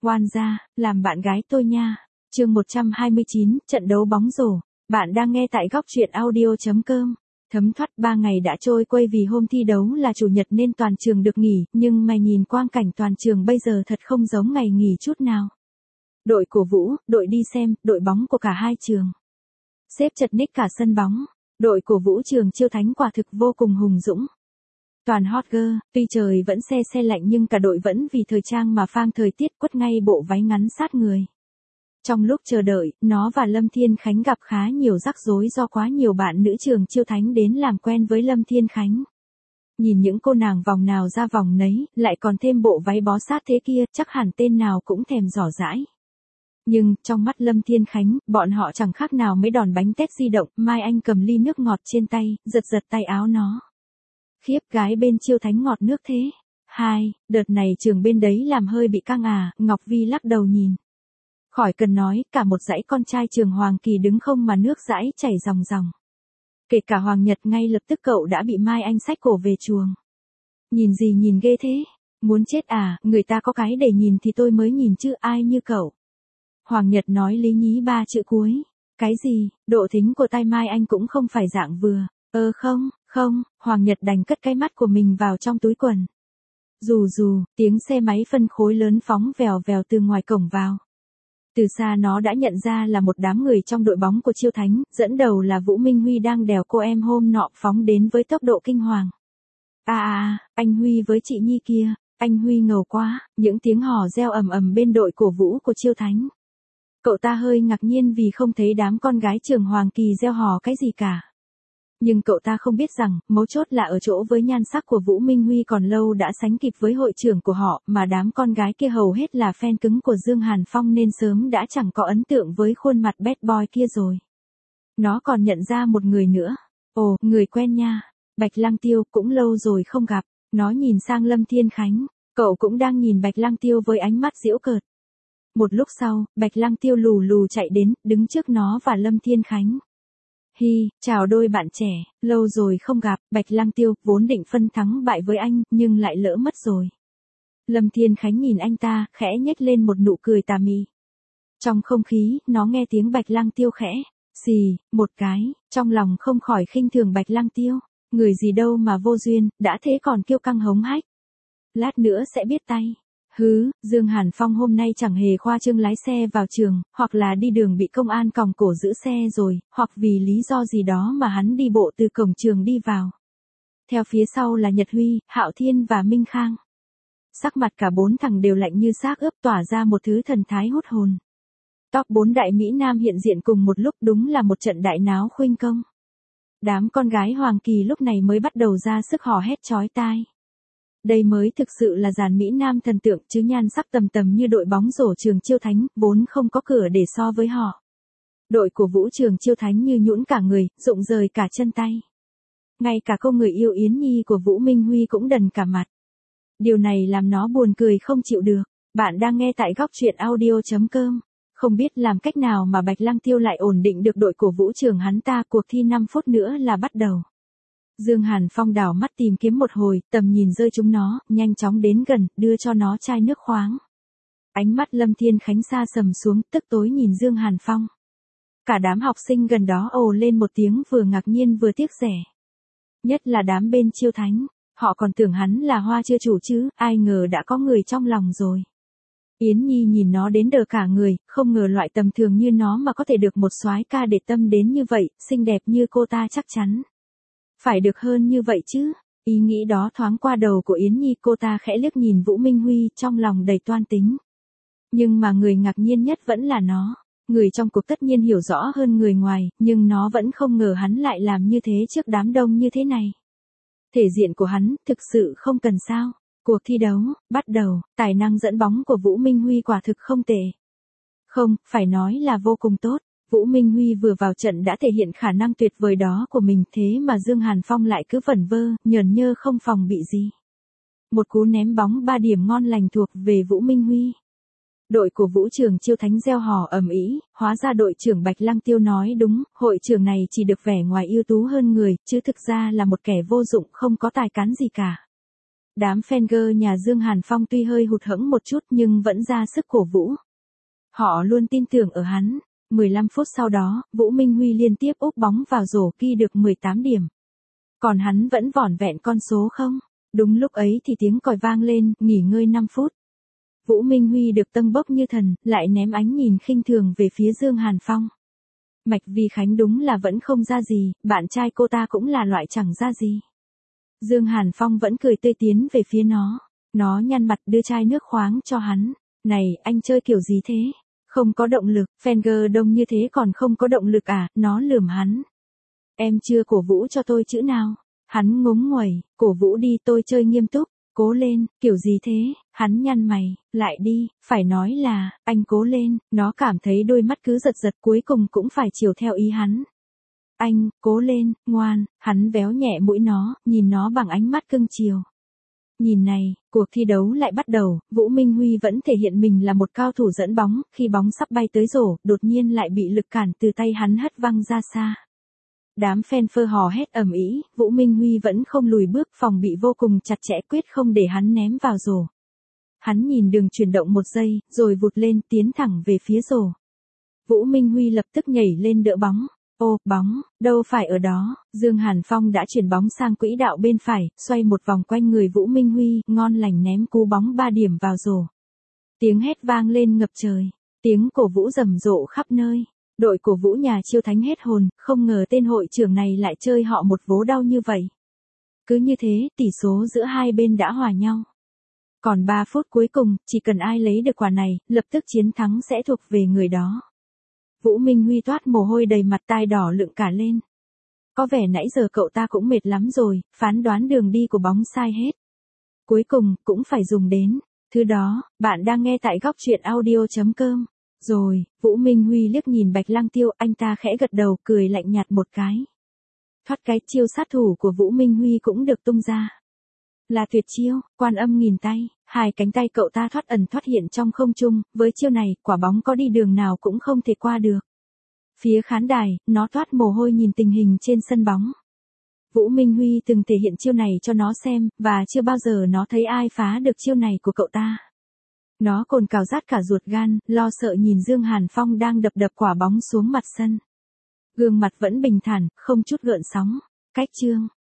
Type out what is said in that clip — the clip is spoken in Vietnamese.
Oan gia, làm bạn gái tôi nha. Chương 129, trận đấu bóng rổ. Bạn đang nghe tại góc truyện audio.com. Thấm thoát 3 ngày đã trôi quay vì hôm thi đấu là chủ nhật nên toàn trường được nghỉ, nhưng mà nhìn quang cảnh toàn trường bây giờ thật không giống ngày nghỉ chút nào. Đội cổ vũ, đội đi xem, đội bóng của cả hai trường. Xếp chật ních cả sân bóng. Đội cổ vũ trường Chiêu Thánh quả thực vô cùng hùng dũng. Toàn hot girl, tuy trời vẫn se lạnh nhưng cả đội vẫn vì thời trang mà phang thời tiết quất ngay bộ váy ngắn sát người. Trong lúc chờ đợi, nó và Lâm Thiên Khánh gặp khá nhiều rắc rối do quá nhiều bạn nữ trường Chiêu Thánh đến làm quen với Lâm Thiên Khánh. Nhìn những cô nàng vòng nào ra vòng nấy, lại còn thêm bộ váy bó sát thế kia, chắc hẳn tên nào cũng thèm dò dãi. Nhưng, trong mắt Lâm Thiên Khánh, bọn họ chẳng khác nào mấy đòn bánh tét di động, Mai Anh cầm ly nước ngọt trên tay, giật tay áo nó. Khiếp, gái bên Chiêu Thánh ngọt nước thế. Đợt này trường bên đấy làm hơi bị căng à, Ngọc Vi lắc đầu nhìn. Khỏi cần nói, cả một dãy con trai trường Hoàng Kỳ đứng không mà nước dãi chảy ròng ròng. Kể cả Hoàng Nhật ngay lập tức cậu đã bị Mai Anh xách cổ về chuồng. Nhìn gì nhìn ghê thế? Muốn chết à, người ta có cái để nhìn thì tôi mới nhìn chứ ai như cậu. Hoàng Nhật nói lý nhí 3 chữ cuối. Cái gì, độ thính của tai Mai Anh cũng không phải dạng vừa. Không, Hoàng Nhật đành cất cái mắt của mình vào trong túi quần. Rù, tiếng xe máy phân khối lớn phóng vèo từ ngoài cổng vào. Từ xa nó đã nhận ra là một đám người trong đội bóng của Chiêu Thánh, dẫn đầu là Vũ Minh Huy đang đèo cô em hôm nọ phóng đến với tốc độ kinh hoàng. Anh Huy với chị Nhi kia, anh Huy ngầu quá, những tiếng hò reo ầm bên đội cổ vũ của Chiêu Thánh. Cậu ta hơi ngạc nhiên vì không thấy đám con gái trường Hoàng Kỳ reo hò cái gì cả. Nhưng cậu ta không biết rằng, mấu chốt là ở chỗ với nhan sắc của Vũ Minh Huy còn lâu đã sánh kịp với hội trưởng của họ, mà đám con gái kia hầu hết là fan cứng của Dương Hàn Phong nên sớm đã chẳng có ấn tượng với khuôn mặt bad boy kia rồi. Nó còn nhận ra một người nữa. Ồ, người quen nha. Bạch Lăng Tiêu, cũng lâu rồi không gặp. Nó nhìn sang Lâm Thiên Khánh. Cậu cũng đang nhìn Bạch Lăng Tiêu với ánh mắt giễu cợt. Một lúc sau, Bạch Lăng Tiêu lù chạy đến, đứng trước nó và Lâm Thiên Khánh. Chào đôi bạn trẻ, lâu rồi không gặp. Bạch Lăng Tiêu vốn định phân thắng bại với anh, nhưng lại lỡ mất rồi. Lâm Thiên Khánh nhìn anh ta, khẽ nhếch lên một nụ cười tà mị. Trong không khí, nó nghe tiếng Bạch Lăng Tiêu khẽ xì một cái, trong lòng không khỏi khinh thường Bạch Lăng Tiêu. Người gì đâu mà vô duyên, đã thế còn kiêu căng hống hách. Lát nữa sẽ biết tay. Dương Hàn Phong hôm nay chẳng hề khoa trương lái xe vào trường, hoặc là đi đường bị công an còng cổ giữ xe rồi, hoặc vì lý do gì đó mà hắn đi bộ từ cổng trường đi vào. Theo phía sau là Nhật Huy, Hạo Thiên và Minh Khang. Sắc mặt cả 4 thằng đều lạnh như xác ướp, tỏa ra một thứ thần thái hút hồn. Top 4 đại Mỹ Nam hiện diện cùng một lúc, đúng là một trận đại náo khuynh công. Đám con gái Hoàng Kỳ lúc này mới bắt đầu ra sức hò hét chói tai. Đây mới thực sự là dàn Mỹ Nam thần tượng chứ nhan sắc tầm như đội bóng rổ trường Chiêu Thánh, vốn không có cửa để so với họ. Đội của Vũ trường Chiêu Thánh như nhũn cả người, rụng rời cả chân tay. Ngay cả cô người yêu Yến Nhi của Vũ Minh Huy cũng đần cả mặt. Điều này làm nó buồn cười không chịu được. Bạn đang nghe tại góc truyện audio.com. Không biết làm cách nào mà Bạch Lăng Tiêu lại ổn định được đội của Vũ trường hắn ta. Cuộc thi 5 phút nữa là bắt đầu. Dương Hàn Phong đảo mắt tìm kiếm một hồi, tầm nhìn rơi chúng nó, nhanh chóng đến gần, đưa cho nó chai nước khoáng. Ánh mắt Lâm Thiên Khánh xa sầm xuống, tức tối nhìn Dương Hàn Phong. Cả đám học sinh gần đó ồ lên một tiếng vừa ngạc nhiên vừa tiếc rẻ. Nhất là đám bên Chiêu Thánh, họ còn tưởng hắn là hoa chưa chủ chứ, ai ngờ đã có người trong lòng rồi. Yến Nhi nhìn nó đến đờ cả người, không ngờ loại tầm thường như nó mà có thể được một soái ca để tâm đến như vậy, xinh đẹp như cô ta chắc chắn phải được hơn như vậy chứ. Ý nghĩ đó thoáng qua đầu của Yến Nhi, cô ta khẽ liếc nhìn Vũ Minh Huy, trong lòng đầy toan tính. Nhưng mà người ngạc nhiên nhất vẫn là nó. Người trong cuộc tất nhiên hiểu rõ hơn người ngoài, nhưng nó vẫn không ngờ hắn lại làm như thế trước đám đông như thế này. Thể diện của hắn, thực sự không cần sao. Cuộc thi đấu, bắt đầu, tài năng dẫn bóng của Vũ Minh Huy quả thực không tệ. Không, phải nói là vô cùng tốt. Vũ Minh Huy vừa vào trận đã thể hiện khả năng tuyệt vời đó của mình, thế mà Dương Hàn Phong lại cứ vẩn vơ, nhờn nhơ không phòng bị gì. Một cú ném bóng 3 điểm ngon lành thuộc về Vũ Minh Huy. Đội của Vũ trường Chiêu Thánh reo hò ầm ĩ, hóa ra đội trưởng Bạch Lăng Tiêu nói đúng, hội trưởng này chỉ được vẻ ngoài ưu tú hơn người, chứ thực ra là một kẻ vô dụng không có tài cán gì cả. Đám fan girl nhà Dương Hàn Phong tuy hơi hụt hẫng một chút nhưng vẫn ra sức cổ vũ. Họ luôn tin tưởng ở hắn. 15 phút sau đó, Vũ Minh Huy liên tiếp úp bóng vào rổ ghi được 18 điểm. Còn hắn vẫn vỏn vẹn con số không. Đúng lúc ấy thì tiếng còi vang lên, nghỉ ngơi 5 phút. Vũ Minh Huy được tâng bốc như thần, lại ném ánh nhìn khinh thường về phía Dương Hàn Phong. Mạch Vi Khánh đúng là vẫn không ra gì, bạn trai cô ta cũng là loại chẳng ra gì. Dương Hàn Phong vẫn cười tươi tiến về phía nó. Nó nhăn mặt đưa chai nước khoáng cho hắn. Này, anh chơi kiểu gì thế? Không có động lực, fan girl đông như thế còn không có động lực à, nó lườm hắn. Em chưa cổ vũ cho tôi chữ nào. Hắn ngúng nguẩy, cổ vũ đi tôi chơi nghiêm túc, cố lên, kiểu gì thế, hắn nhăn mày, lại đi, phải nói là, anh cố lên, nó cảm thấy đôi mắt cứ giật giật cuối cùng cũng phải chiều theo ý hắn. Anh, cố lên, ngoan, hắn véo nhẹ mũi nó, nhìn nó bằng ánh mắt cưng chiều. Nhìn này, cuộc thi đấu lại bắt đầu, Vũ Minh Huy vẫn thể hiện mình là một cao thủ dẫn bóng, khi bóng sắp bay tới rổ, đột nhiên lại bị lực cản từ tay hắn hất văng ra xa. Đám fan phơ hò hét ầm ĩ, Vũ Minh Huy vẫn không lùi bước, phòng bị vô cùng chặt chẽ quyết không để hắn ném vào rổ. Hắn nhìn đường chuyển động một giây, rồi vụt lên tiến thẳng về phía rổ. Vũ Minh Huy lập tức nhảy lên đỡ bóng. Ô, bóng, đâu phải ở đó, Dương Hàn Phong đã chuyển bóng sang quỹ đạo bên phải, xoay một vòng quanh người Vũ Minh Huy, ngon lành ném cú bóng 3 điểm vào rổ. Tiếng hét vang lên ngập trời, tiếng cổ vũ rầm rộ khắp nơi. Đội cổ vũ nhà Chiêu Thánh hết hồn, không ngờ tên hội trưởng này lại chơi họ một vố đau như vậy. Cứ như thế, tỷ số giữa hai bên đã hòa nhau. Còn 3 phút cuối cùng, chỉ cần ai lấy được quả này, lập tức chiến thắng sẽ thuộc về người đó. Vũ Minh Huy toát mồ hôi đầy mặt, tai đỏ lựng cả lên. Có vẻ nãy giờ cậu ta cũng mệt lắm rồi, phán đoán đường đi của bóng sai hết. Cuối cùng, cũng phải dùng đến. Thứ đó, bạn đang nghe tại góc truyện audio.com. Rồi, Vũ Minh Huy liếc nhìn Bạch Lăng Tiêu, anh ta khẽ gật đầu, cười lạnh nhạt một cái. Thoát cái chiêu sát thủ của Vũ Minh Huy cũng được tung ra. Là tuyệt chiêu, Quan Âm nghìn tay, hai cánh tay cậu ta thoát ẩn thoát hiện trong không trung, với chiêu này, quả bóng có đi đường nào cũng không thể qua được. Phía khán đài, nó toát mồ hôi nhìn tình hình trên sân bóng. Vũ Minh Huy từng thể hiện chiêu này cho nó xem, và chưa bao giờ nó thấy ai phá được chiêu này của cậu ta. Nó cồn cào rát cả ruột gan, lo sợ nhìn Dương Hàn Phong đang đập quả bóng xuống mặt sân. Gương mặt vẫn bình thản, không chút gợn sóng. Cách chương.